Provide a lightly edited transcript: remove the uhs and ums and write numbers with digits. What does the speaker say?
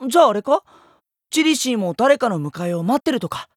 じゃああれか？チリシーも誰かの迎えを待ってるとか？